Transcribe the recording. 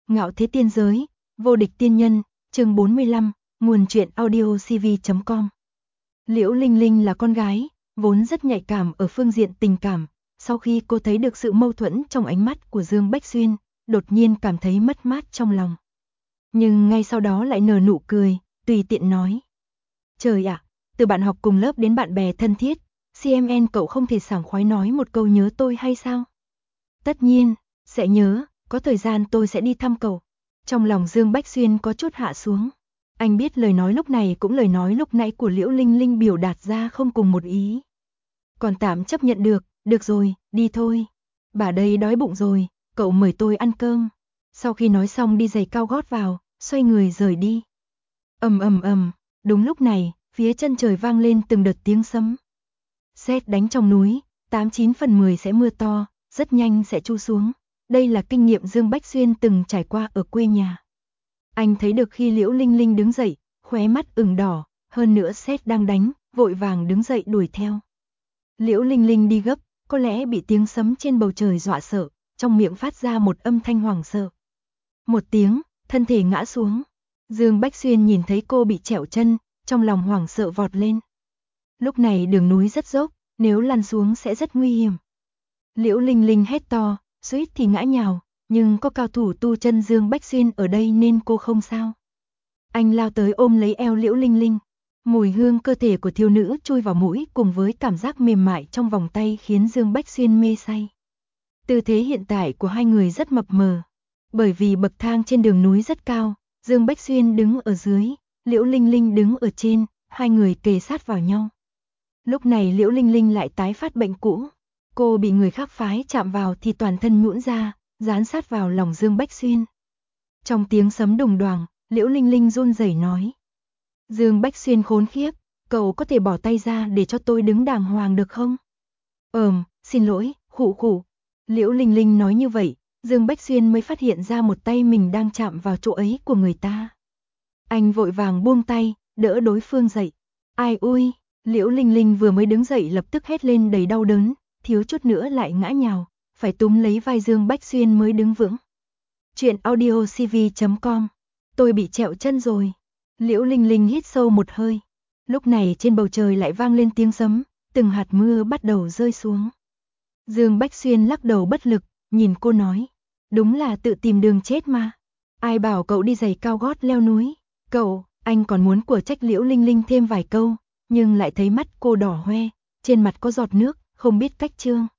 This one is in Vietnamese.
Ngạo thế tiên giới, vô địch tiên nhân, chương 45, nguồn truyện audiocv.com. Liễu Linh Linh là con gái, vốn rất nhạy cảm ở phương diện tình cảm. Sau khi cô thấy được sự mâu thuẫn trong ánh mắt của Dương Bách Xuyên, đột nhiên cảm thấy mất mát trong lòng. Nhưng ngay sau đó lại nở nụ cười, tùy tiện nói. Trời ạ, từ bạn học cùng lớp đến bạn bè thân thiết, CMN cậu không thể sảng khoái nói một câu nhớ tôi hay sao? Tất nhiên, sẽ nhớ, có thời gian tôi sẽ đi thăm cậu. Trong lòng Dương Bách Xuyên có chút hạ xuống. Anh biết lời nói lúc này cũng lời nói lúc nãy của Liễu Linh Linh biểu đạt ra không cùng một ý. Còn tạm chấp nhận được rồi, đi thôi. Bà đây đói bụng rồi, cậu mời tôi ăn cơm. Sau khi nói xong đi giày cao gót vào, xoay người rời đi. Ầm, đúng lúc này, phía chân trời vang lên từng đợt tiếng sấm. Sét đánh trong núi, 89 phần 10 sẽ mưa to, rất nhanh sẽ tru xuống. Đây là kinh nghiệm Dương Bách Xuyên từng trải qua ở quê nhà. Anh thấy được khi Liễu Linh Linh đứng dậy, khóe mắt ửng đỏ, hơn nữa sét đang đánh, vội vàng đứng dậy đuổi theo. Liễu Linh Linh đi gấp, có lẽ bị tiếng sấm trên bầu trời dọa sợ, trong miệng phát ra một âm thanh hoảng sợ. Một tiếng, thân thể ngã xuống. Dương Bách Xuyên nhìn thấy cô bị trẹo chân, trong lòng hoảng sợ vọt lên. Lúc này đường núi rất dốc, nếu lăn xuống sẽ rất nguy hiểm. Liễu Linh Linh hét to, suýt thì ngã nhào, nhưng có cao thủ tu chân Dương Bách Xuyên ở đây nên cô không sao. Anh lao tới ôm lấy eo Liễu Linh Linh. Mùi hương cơ thể của thiếu nữ chui vào mũi cùng với cảm giác mềm mại trong vòng tay khiến Dương Bách Xuyên mê say. Tư thế hiện tại của hai người rất mập mờ. Bởi vì bậc thang trên đường núi rất cao, Dương Bách Xuyên đứng ở dưới, Liễu Linh Linh đứng ở trên, hai người kề sát vào nhau. Lúc này Liễu Linh Linh lại tái phát bệnh cũ. Cô bị người khác phái chạm vào thì toàn thân nhũn ra, dán sát vào lòng Dương Bách Xuyên. Trong tiếng sấm đùng đoàng, Liễu Linh Linh run rẩy nói. Dương Bách Xuyên khốn khiếp, cậu có thể bỏ tay ra để cho tôi đứng đàng hoàng được không? Xin lỗi, khụ. Liễu Linh Linh nói như vậy, Dương Bách Xuyên mới phát hiện ra một tay mình đang chạm vào chỗ ấy của người ta. Anh vội vàng buông tay, đỡ đối phương dậy. Ai ui, Liễu Linh Linh vừa mới đứng dậy lập tức hét lên đầy đau đớn, thiếu chút nữa lại ngã nhào, phải túm lấy vai Dương Bách Xuyên mới đứng vững. Chuyện audiocv.com. Tôi bị trẹo chân rồi. Liễu Linh Linh hít sâu một hơi. Lúc này trên bầu trời lại vang lên tiếng sấm, từng hạt mưa bắt đầu rơi xuống. Dương Bách Xuyên lắc đầu bất lực, nhìn cô nói. Đúng là tự tìm đường chết mà. Ai bảo cậu đi giày cao gót leo núi. Anh còn muốn của trách Liễu Linh Linh thêm vài câu, nhưng lại thấy mắt cô đỏ hoe, trên mặt có giọt nước, không biết cách trương.